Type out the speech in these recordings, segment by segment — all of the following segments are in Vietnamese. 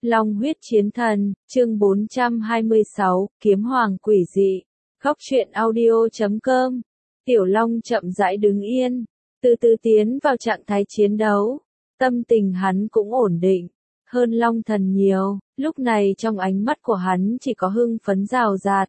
Long huyết chiến thần, chương 426, kiếm hoàng quỷ dị. Góc truyện audio.com. Tiểu Long chậm rãi đứng yên, từ từ tiến vào trạng thái chiến đấu. Tâm tình hắn cũng ổn định, hơn Long thần nhiều, lúc này trong ánh mắt của hắn chỉ có hưng phấn rào rạt.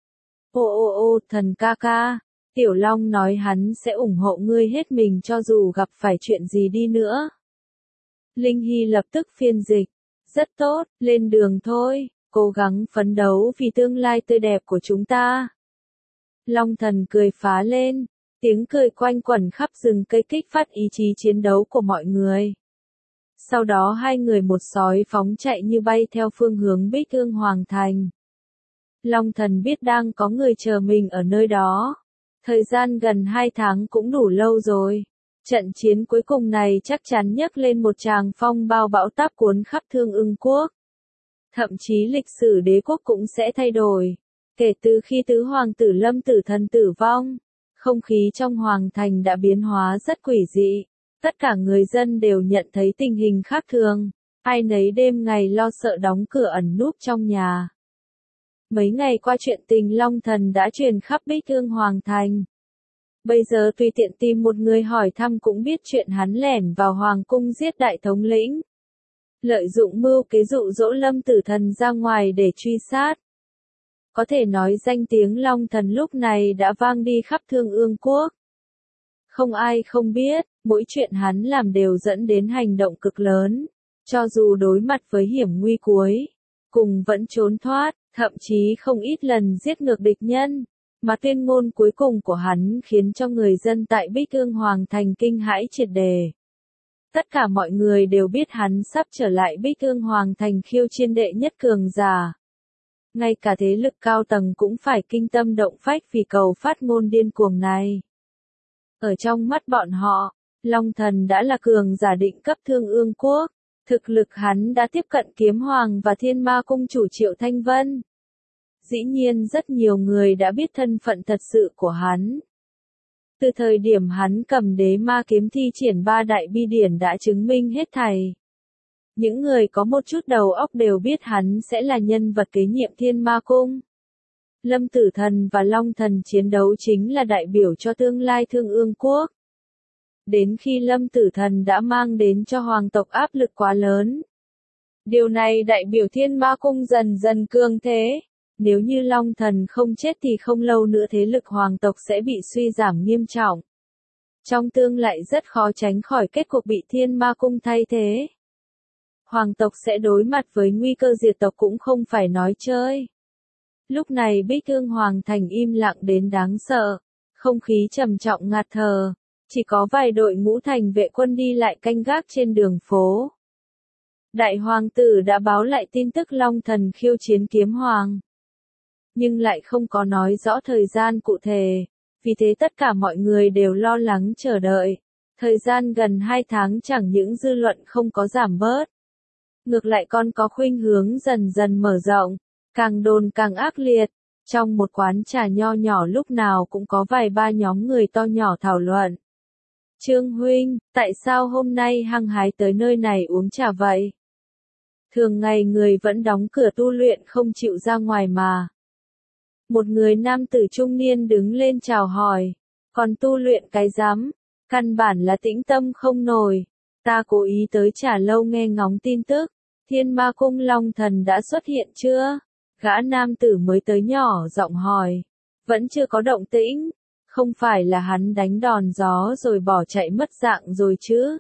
Ô, thần ca ca, Tiểu Long nói hắn sẽ ủng hộ ngươi hết mình cho dù gặp phải chuyện gì đi nữa. Linh Hy lập tức phiên dịch. Rất tốt, lên đường thôi, cố gắng phấn đấu vì tương lai tươi đẹp của chúng ta. Long thần cười phá lên, tiếng cười quanh quẩn khắp rừng cây kích phát ý chí chiến đấu của mọi người. Sau đó hai người một sói phóng chạy như bay theo phương hướng Bích Ương Hoàng Thành. Long thần biết đang có người chờ mình ở nơi đó. Thời gian gần 2 tháng cũng đủ lâu rồi. Trận chiến cuối cùng này chắc chắn nhấc lên một tràng phong bao bão táp cuốn khắp Thương Ưng quốc. Thậm chí lịch sử đế quốc cũng sẽ thay đổi. Kể từ khi tứ hoàng tử Lâm Tử Thần tử vong, không khí trong hoàng thành đã biến hóa rất quỷ dị. Tất cả người dân đều nhận thấy tình hình khác thường. Ai nấy đêm ngày lo sợ đóng cửa ẩn núp trong nhà. Mấy ngày qua chuyện tình Long thần đã truyền khắp Bích Ương Hoàng thành. Bây giờ tùy tiện tìm một người hỏi thăm cũng biết chuyện hắn lẻn vào hoàng cung giết đại thống lĩnh. Lợi dụng mưu kế dụ dỗ Lâm Tử Thần ra ngoài để truy sát. Có thể nói danh tiếng Long thần lúc này đã vang đi khắp Thương Ương quốc. Không ai không biết, mỗi chuyện hắn làm đều dẫn đến hành động cực lớn. Cho dù đối mặt với hiểm nguy cuối, cùng vẫn trốn thoát, thậm chí không ít lần giết ngược địch nhân. Mà tuyên ngôn cuối cùng của hắn khiến cho người dân tại Bích Ương Hoàng thành kinh hãi triệt đề. Tất cả mọi người đều biết hắn sắp trở lại Bích Ương Hoàng thành khiêu chiến đệ nhất cường giả. Ngay cả thế lực cao tầng cũng phải kinh tâm động phách vì cầu phát ngôn điên cuồng này. Ở trong mắt bọn họ, Long thần đã là cường giả định cấp Thương Ương quốc. Thực lực hắn đã tiếp cận kiếm hoàng và thiên ma cung chủ Triệu Thanh Vân. Dĩ nhiên rất nhiều người đã biết thân phận thật sự của hắn. Từ thời điểm hắn cầm đế ma kiếm thi triển 3 đại bi điển đã chứng minh hết thảy. Những người có một chút đầu óc đều biết hắn sẽ là nhân vật kế nhiệm thiên ma cung. Lâm Tử Thần và Long thần chiến đấu chính là đại biểu cho tương lai Thương Ương quốc. Đến khi Lâm Tử Thần đã mang đến cho hoàng tộc áp lực quá lớn. Điều này đại biểu thiên ma cung dần dần cường thế. Nếu như Long thần không chết thì không lâu nữa thế lực hoàng tộc sẽ bị suy giảm nghiêm trọng. Trong tương lai rất khó tránh khỏi kết cục bị thiên ma cung thay thế. Hoàng tộc sẽ đối mặt với nguy cơ diệt tộc cũng không phải nói chơi. Lúc này Bích Ương Hoàng thành im lặng đến đáng sợ. Không khí trầm trọng ngạt thở. Chỉ có vài đội ngũ thành vệ quân đi lại canh gác trên đường phố. Đại hoàng tử đã báo lại tin tức Long thần khiêu chiến kiếm hoàng. Nhưng lại không có nói rõ thời gian cụ thể, vì thế tất cả mọi người đều lo lắng chờ đợi. Thời gian gần 2 tháng chẳng những dư luận không có giảm bớt. Ngược lại còn có khuynh hướng dần dần mở rộng, càng đồn càng ác liệt. Trong một quán trà nho nhỏ lúc nào cũng có vài ba nhóm người to nhỏ thảo luận. Trương huynh, tại sao hôm nay hăng hái tới nơi này uống trà vậy? Thường ngày người vẫn đóng cửa tu luyện không chịu ra ngoài mà. Một người nam tử trung niên đứng lên chào hỏi. Còn tu luyện cái rắm, căn bản là tĩnh tâm không nổi. Ta cố ý tới trà lâu nghe ngóng tin tức. Thiên ma cung Long thần đã xuất hiện chưa? Gã nam tử mới tới nhỏ giọng hỏi. Vẫn chưa có động tĩnh. Không phải là hắn đánh đòn gió rồi bỏ chạy mất dạng rồi chứ?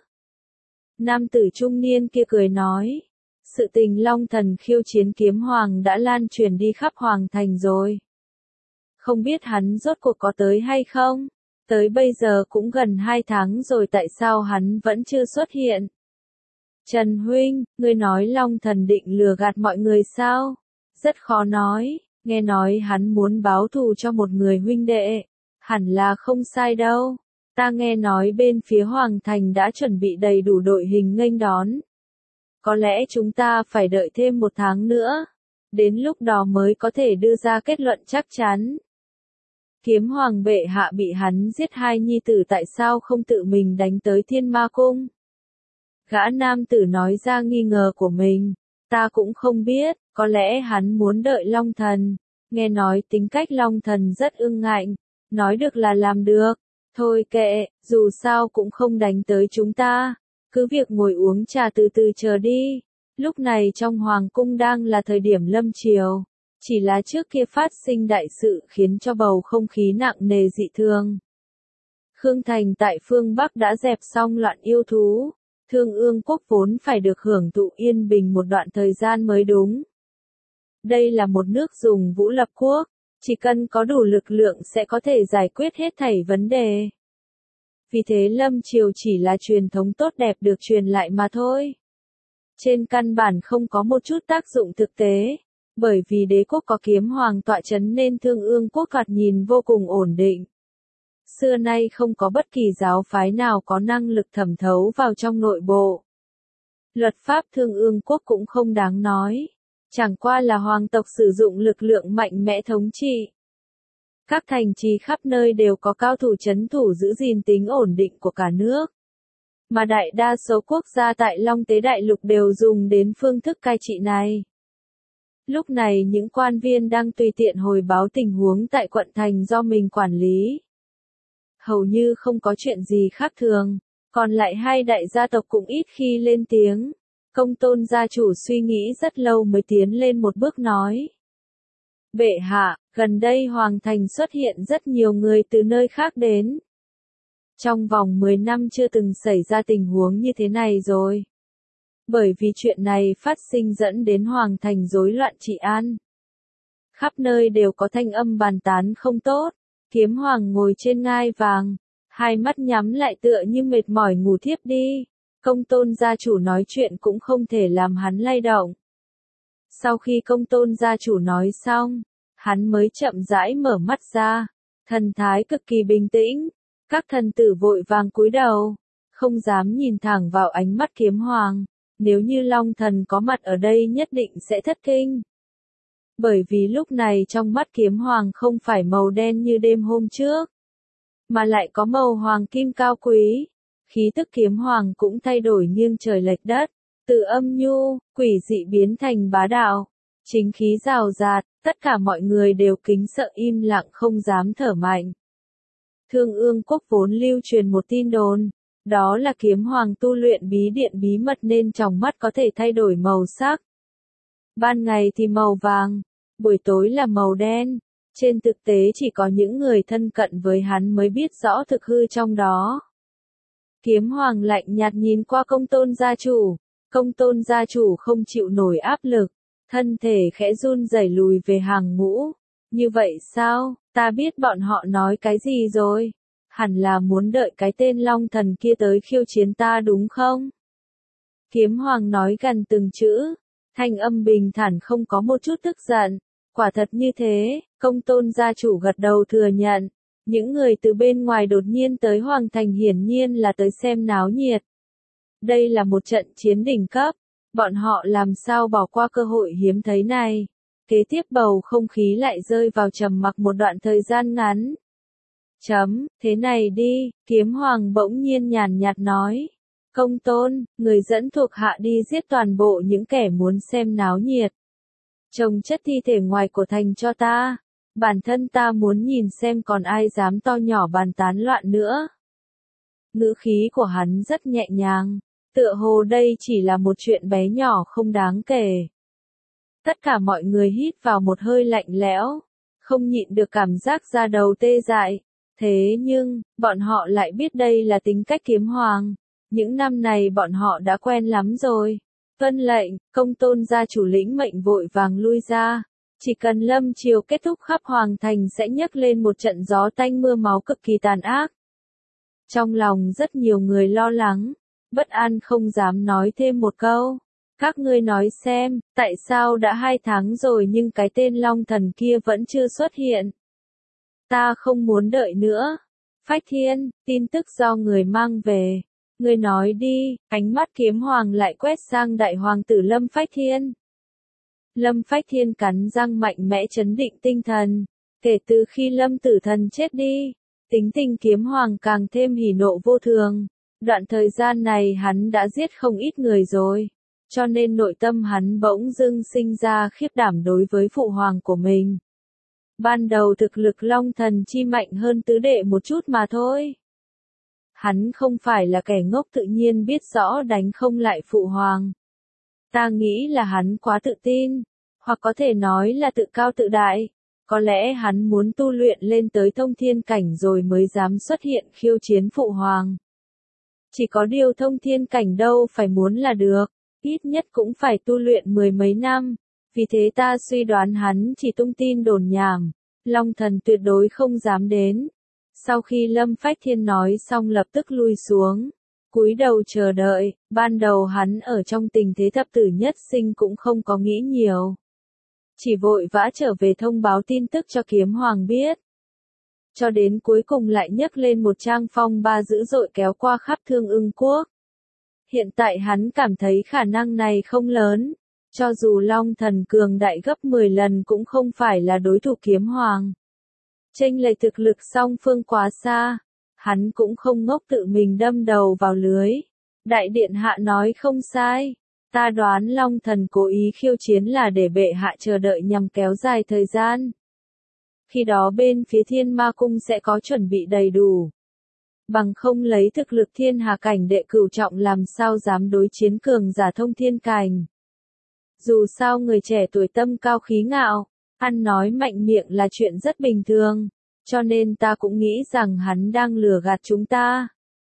Nam tử trung niên kia cười nói. Sự tình Long thần khiêu chiến kiếm hoàng đã lan truyền đi khắp hoàng thành rồi. Không biết hắn rốt cuộc có tới hay không? Tới bây giờ cũng gần 2 tháng rồi tại sao hắn vẫn chưa xuất hiện? Trần huynh, ngươi nói Long thần định lừa gạt mọi người sao? Rất khó nói, nghe nói hắn muốn báo thù cho một người huynh đệ. Hẳn là không sai đâu. Ta nghe nói bên phía hoàng thành đã chuẩn bị đầy đủ đội hình nghênh đón. Có lẽ chúng ta phải đợi thêm 1 tháng nữa. Đến lúc đó mới có thể đưa ra kết luận chắc chắn. Kiếm hoàng bệ hạ bị hắn giết 2 nhi tử tại sao không tự mình đánh tới thiên ma cung? Gã nam tử nói ra nghi ngờ của mình. Ta cũng không biết, có lẽ hắn muốn đợi Long Thần. Nghe nói tính cách Long Thần rất ương ngạnh, nói được là làm được. Thôi kệ, dù sao cũng không đánh tới chúng ta. Cứ việc ngồi uống trà từ từ chờ đi. Lúc này trong hoàng cung đang là thời điểm lâm chiều. Chỉ là trước kia phát sinh đại sự khiến cho bầu không khí nặng nề dị thường. Khương Thành tại phương Bắc đã dẹp xong loạn yêu thú. Thương Ương quốc vốn phải được hưởng thụ yên bình một đoạn thời gian mới đúng. Đây là một nước dùng vũ lập quốc, chỉ cần có đủ lực lượng sẽ có thể giải quyết hết thảy vấn đề. Vì thế lâm triều chỉ là truyền thống tốt đẹp được truyền lại mà thôi. Trên căn bản không có một chút tác dụng thực tế, bởi vì đế quốc có kiếm hoàng tọa chấn nên Thương Ương quốc thoạt nhìn vô cùng ổn định. Xưa nay không có bất kỳ giáo phái nào có năng lực thẩm thấu vào trong nội bộ. Luật pháp Thương Ương quốc cũng không đáng nói, chẳng qua là hoàng tộc sử dụng lực lượng mạnh mẽ thống trị. Các thành trì khắp nơi đều có cao thủ trấn thủ giữ gìn tính ổn định của cả nước. Mà đại đa số quốc gia tại Long Tế Đại Lục đều dùng đến phương thức cai trị này. Lúc này những quan viên đang tùy tiện hồi báo tình huống tại quận thành do mình quản lý. Hầu như không có chuyện gì khác thường, còn lại hai đại gia tộc cũng ít khi lên tiếng. Công Tôn gia chủ suy nghĩ rất lâu mới tiến lên một bước nói. Bệ hạ, gần đây Hoàng Thành xuất hiện rất nhiều người từ nơi khác đến. Trong vòng 10 năm chưa từng xảy ra tình huống như thế này rồi. Bởi vì chuyện này phát sinh dẫn đến Hoàng Thành rối loạn trị an. Khắp nơi đều có thanh âm bàn tán không tốt. Kiếm Hoàng ngồi trên ngai vàng, hai mắt nhắm lại tựa như mệt mỏi ngủ thiếp đi. Công Tôn gia chủ nói chuyện cũng không thể làm hắn lay động. Sau khi Công Tôn gia chủ nói xong, hắn mới chậm rãi mở mắt ra, thần thái cực kỳ bình tĩnh. Các thần tử vội vàng cúi đầu, không dám nhìn thẳng vào ánh mắt Kiếm Hoàng. Nếu như Long Thần có mặt ở đây nhất định sẽ thất kinh. Bởi vì lúc này trong mắt Kiếm Hoàng không phải màu đen như đêm hôm trước, mà lại có màu hoàng kim cao quý. Khí tức Kiếm Hoàng cũng thay đổi nghiêng trời lệch đất, từ âm nhu, quỷ dị biến thành bá đạo, chính khí rào rạt, tất cả mọi người đều kính sợ im lặng không dám thở mạnh. Thương Ương quốc vốn lưu truyền một tin đồn, đó là Kiếm Hoàng tu luyện bí điện bí mật nên trong mắt có thể thay đổi màu sắc. Ban ngày thì màu vàng, buổi tối là màu đen. Trên thực tế chỉ có những người thân cận với hắn mới biết rõ thực hư trong đó. Kiếm Hoàng lạnh nhạt nhìn qua Công Tôn gia chủ. Công Tôn gia chủ không chịu nổi áp lực, thân thể khẽ run rẩy lùi về hàng ngũ. Như vậy sao, ta biết bọn họ nói cái gì rồi? Hẳn là muốn đợi cái tên Long Thần kia tới khiêu chiến ta đúng không? Kiếm Hoàng nói gần từng chữ, thanh âm bình thản không có một chút tức giận. Quả thật như thế, Công Tôn gia chủ gật đầu thừa nhận. Những người từ bên ngoài đột nhiên tới Hoàng Thành hiển nhiên là tới xem náo nhiệt. Đây là một trận chiến đỉnh cấp, bọn họ làm sao bỏ qua cơ hội hiếm thấy này. Kế tiếp bầu không khí lại rơi vào trầm mặc một đoạn thời gian ngắn. Thế này đi, Kiếm Hoàng bỗng nhiên nhàn nhạt nói. Công Tôn, người dẫn thuộc hạ đi giết toàn bộ những kẻ muốn xem náo nhiệt. Chồng chất thi thể ngoài cổ thành cho ta. Bản thân ta muốn nhìn xem còn ai dám to nhỏ bàn tán loạn nữa. Ngữ khí của hắn rất nhẹ nhàng, tựa hồ đây chỉ là một chuyện bé nhỏ không đáng kể. Tất cả mọi người hít vào một hơi lạnh lẽo, không nhịn được cảm giác da đầu tê dại. Thế nhưng, bọn họ lại biết đây là tính cách Kiếm Hoàng. Những năm này bọn họ đã quen lắm rồi. Vân lệnh, Công Tôn gia chủ lĩnh mệnh vội vàng lui ra. Chỉ cần lâm chiều kết thúc khắp Hoàng Thành sẽ nhấc lên một trận gió tanh mưa máu cực kỳ tàn ác. Trong lòng rất nhiều người lo lắng, bất an không dám nói thêm một câu. Các ngươi nói xem, tại sao đã 2 tháng rồi nhưng cái tên Long Thần kia vẫn chưa xuất hiện? Ta không muốn đợi nữa. Phách Thiên, tin tức do người mang về. Ngươi nói đi, ánh mắt Kiếm Hoàng lại quét sang đại hoàng tử Lâm Phách Thiên. Lâm Phách Thiên cắn răng mạnh mẽ trấn định tinh thần. Kể từ khi Lâm Tử Thần chết đi, tính tình Kiếm Hoàng càng thêm hỉ nộ vô thường. Đoạn thời gian này hắn đã giết không ít người rồi. cho nên nội tâm hắn bỗng dưng sinh ra khiếp đảm đối với phụ hoàng của mình. Ban đầu thực lực Long Thần chi mạnh hơn tứ đệ một chút mà thôi. Hắn không phải là kẻ ngốc, tự nhiên biết rõ đánh không lại phụ hoàng. Ta nghĩ là hắn quá tự tin, hoặc có thể nói là tự cao tự đại. Có lẽ hắn muốn tu luyện lên tới thông thiên cảnh rồi mới dám xuất hiện khiêu chiến phụ hoàng. Chỉ có điều thông thiên cảnh đâu phải muốn là được, ít nhất cũng phải tu luyện 10 mấy năm. Vì thế ta suy đoán hắn chỉ tung tin đồn nhảm, Long Thần tuyệt đối không dám đến. Sau khi Lâm Phách Thiên nói xong lập tức lui xuống, cúi đầu chờ đợi. Ban đầu hắn ở trong tình thế thập tử nhất sinh cũng không có nghĩ nhiều. Chỉ vội vã trở về thông báo tin tức cho Kiếm Hoàng biết. Cho đến cuối cùng lại nhấc lên một trang phong ba dữ dội kéo qua khắp Thương Ưng Quốc. Hiện tại hắn cảm thấy khả năng này không lớn. Cho dù Long Thần cường đại gấp 10 lần cũng không phải là đối thủ Kiếm Hoàng. Chênh lệch thực lực song phương quá xa. Hắn cũng không ngốc tự mình đâm đầu vào lưới. Đại điện hạ nói không sai. Ta đoán Long Thần cố ý khiêu chiến là để bệ hạ chờ đợi nhằm kéo dài thời gian. Khi đó bên phía Thiên Ma Cung sẽ có chuẩn bị đầy đủ. Bằng không lấy thực lực thiên hà cảnh đệ cửu trọng làm sao dám đối chiến cường giả thông thiên cảnh. Dù sao người trẻ tuổi tâm cao khí ngạo, ăn nói mạnh miệng là chuyện rất bình thường, cho nên ta cũng nghĩ rằng hắn đang lừa gạt chúng ta.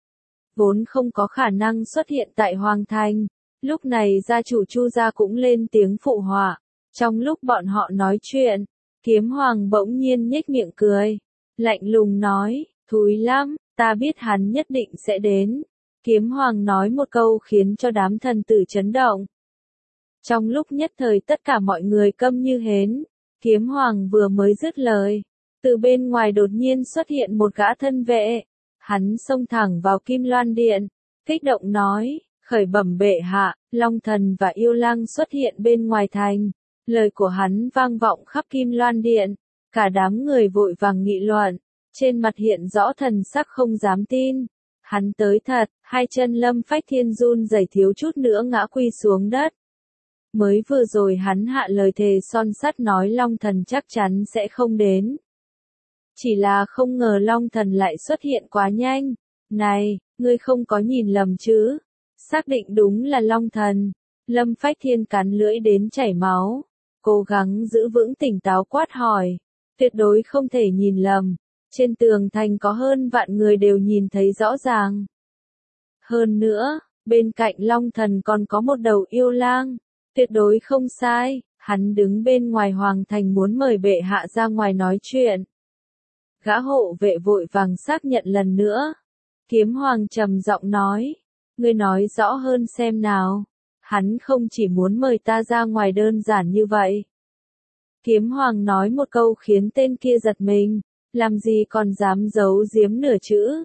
Vốn không có khả năng xuất hiện tại Hoàng Thành, lúc này gia chủ Chu gia cũng lên tiếng phụ họa. Trong lúc bọn họ nói chuyện, Kiếm Hoàng bỗng nhiên nhếch miệng cười, lạnh lùng nói, thúi lắm, ta biết hắn nhất định sẽ đến. Kiếm Hoàng nói một câu khiến cho đám thần tử chấn động. Trong lúc nhất thời tất cả mọi người câm như hến, Kiếm Hoàng vừa mới dứt lời, từ bên ngoài đột nhiên xuất hiện một gã thân vệ. Hắn xông thẳng vào Kim Loan Điện, kích động nói, khởi bẩm bệ hạ, Long Thần và Yêu Lang xuất hiện bên ngoài thành. Lời của hắn vang vọng khắp Kim Loan Điện, cả đám người vội vàng nghị luận, trên mặt hiện rõ thần sắc không dám tin. Hắn tới thật, hai chân Lâm Phách Thiên run rẩy thiếu chút nữa ngã quỳ xuống đất. Mới vừa rồi hắn hạ lời thề son sắt nói Long Thần chắc chắn sẽ không đến. Chỉ là không ngờ Long Thần lại xuất hiện quá nhanh. Này, ngươi không có nhìn lầm chứ? Xác định đúng là Long Thần. Lâm Phách Thiên cắn lưỡi đến chảy máu. Cố gắng giữ vững tỉnh táo quát hỏi. Tuyệt đối không thể nhìn lầm. Trên tường thành có hơn vạn người đều nhìn thấy rõ ràng. Hơn nữa, bên cạnh Long Thần còn có một đầu yêu lang. Tuyệt đối không sai, hắn đứng bên ngoài hoàng thành muốn mời bệ hạ ra ngoài nói chuyện. Gã hộ vệ vội vàng xác nhận lần nữa. Kiếm Hoàng trầm giọng nói, ngươi nói rõ hơn xem nào. Hắn không chỉ muốn mời ta ra ngoài đơn giản như vậy. Kiếm Hoàng nói một câu khiến tên kia giật mình, làm gì còn dám giấu giếm nửa chữ.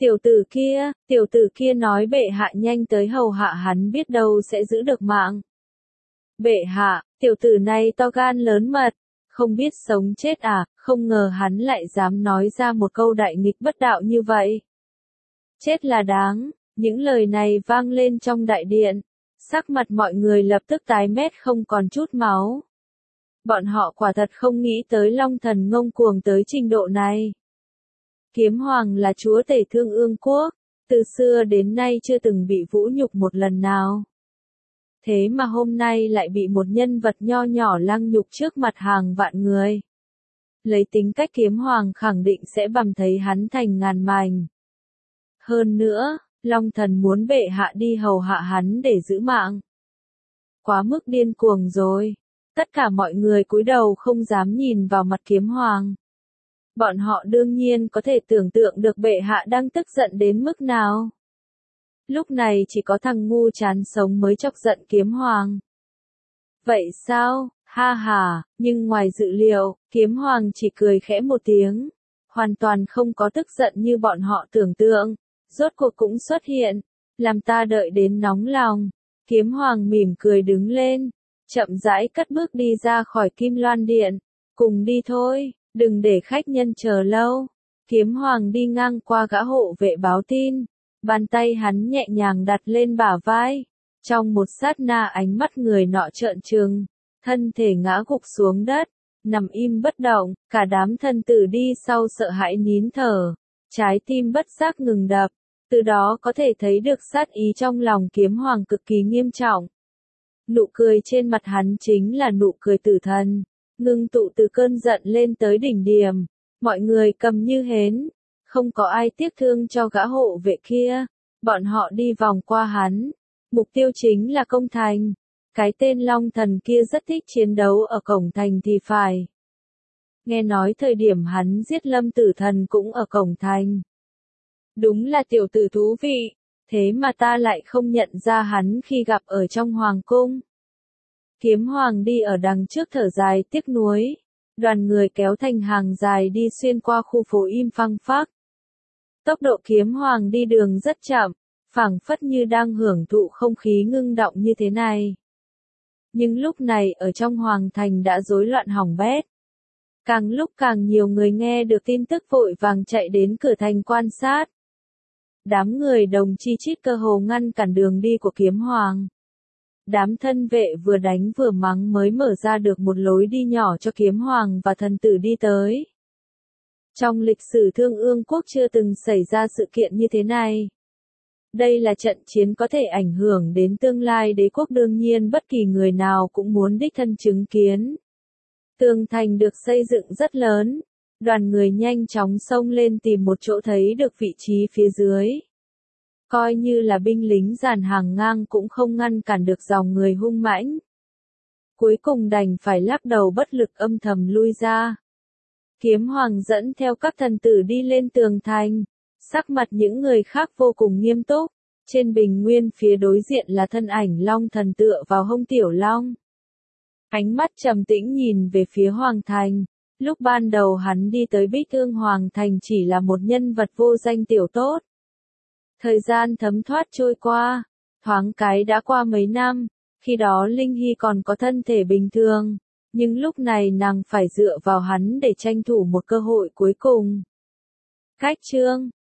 Tiểu tử kia nói bệ hạ nhanh tới hầu hạ hắn biết đâu sẽ giữ được mạng. Bệ hạ, tiểu tử này to gan lớn mật, không biết sống chết à, không ngờ hắn lại dám nói ra một câu đại nghịch bất đạo như vậy. Chết là đáng, những lời này vang lên trong đại điện, sắc mặt mọi người lập tức tái mét không còn chút máu. Bọn họ quả thật không nghĩ tới Long Thần ngông cuồng tới trình độ này. Kiếm Hoàng là chúa tể Thương Ương Quốc, từ xưa đến nay chưa từng bị vũ nhục một lần nào. Thế mà hôm nay lại bị một nhân vật nho nhỏ lăng nhục trước mặt hàng vạn người. Lấy tính cách Kiếm Hoàng khẳng định sẽ bầm thây hắn thành ngàn mảnh. Hơn nữa, Long Thần muốn bệ hạ đi hầu hạ hắn để giữ mạng. Quá mức điên cuồng rồi. Tất cả mọi người cúi đầu không dám nhìn vào mặt Kiếm Hoàng. Bọn họ đương nhiên có thể tưởng tượng được bệ hạ đang tức giận đến mức nào. Lúc này chỉ có thằng ngu chán sống mới chọc giận Kiếm Hoàng. Vậy sao? Ha ha, nhưng ngoài dự liệu, Kiếm Hoàng chỉ cười khẽ một tiếng. Hoàn toàn không có tức giận như bọn họ tưởng tượng. Rốt cuộc cũng xuất hiện. Làm ta đợi đến nóng lòng. Kiếm Hoàng mỉm cười đứng lên. Chậm rãi cất bước đi ra khỏi Kim Loan Điện. Cùng đi thôi, đừng để khách nhân chờ lâu. Kiếm Hoàng đi ngang qua gã hộ vệ báo tin. Bàn tay hắn nhẹ nhàng đặt lên bả vai. Trong một sát na ánh mắt người nọ trợn trừng, thân thể ngã gục xuống đất, nằm im bất động, cả đám thân tử đi sau sợ hãi nín thở, trái tim bất giác ngừng đập, từ đó có thể thấy được sát ý trong lòng Kiếm Hoàng cực kỳ nghiêm trọng. Nụ cười trên mặt hắn chính là nụ cười tử thần, ngưng tụ từ cơn giận lên tới đỉnh điểm, mọi người cầm như hến, không có ai tiếc thương cho gã hộ vệ kia, bọn họ đi vòng qua hắn, mục tiêu chính là công thành. Cái tên Long Thần kia rất thích chiến đấu ở cổng thành thì phải. Nghe nói thời điểm hắn giết Lâm Tử Thần cũng ở cổng thành. Đúng là tiểu tử thú vị, thế mà ta lại không nhận ra hắn khi gặp ở trong hoàng cung. Kiếm Hoàng đi ở đằng trước thở dài tiếc nuối, đoàn người kéo thành hàng dài đi xuyên qua khu phố im phăng phắc. Tốc độ Kiếm Hoàng đi đường rất chậm, phảng phất như đang hưởng thụ không khí ngưng động như thế này. Nhưng lúc này ở trong hoàng thành đã rối loạn hỏng bét. Càng lúc càng nhiều người nghe được tin tức vội vàng chạy đến cửa thành quan sát. Đám người đồng chi chít cơ hồ ngăn cản đường đi của Kiếm Hoàng. Đám thân vệ vừa đánh vừa mắng mới mở ra được một lối đi nhỏ cho Kiếm Hoàng và thần tử đi tới. Trong lịch sử Thương Ương quốc chưa từng xảy ra sự kiện như thế này. Đây là trận chiến có thể ảnh hưởng đến tương lai đế quốc, đương nhiên bất kỳ người nào cũng muốn đích thân chứng kiến. Tường thành được xây dựng rất lớn, đoàn người nhanh chóng xông lên tìm một chỗ thấy được vị trí phía dưới. Coi như là binh lính dàn hàng ngang cũng không ngăn cản được dòng người hung mãnh. Cuối cùng đành phải lắc đầu bất lực âm thầm lui ra. Kiếm Hoàng dẫn theo các thần tử đi lên tường thành. Sắc mặt những người khác vô cùng nghiêm túc, trên bình nguyên phía đối diện là thân ảnh Long Thần tựa vào hông Tiểu Long. Ánh mắt trầm tĩnh nhìn về phía Hoàng Thành, lúc ban đầu hắn đi tới Bích Ương Hoàng Thành chỉ là một nhân vật vô danh tiểu tốt. Thời gian thấm thoát trôi qua, thoáng cái đã qua mấy năm, khi đó Linh Hy còn có thân thể bình thường, nhưng lúc này nàng phải dựa vào hắn để tranh thủ một cơ hội cuối cùng. Cách chương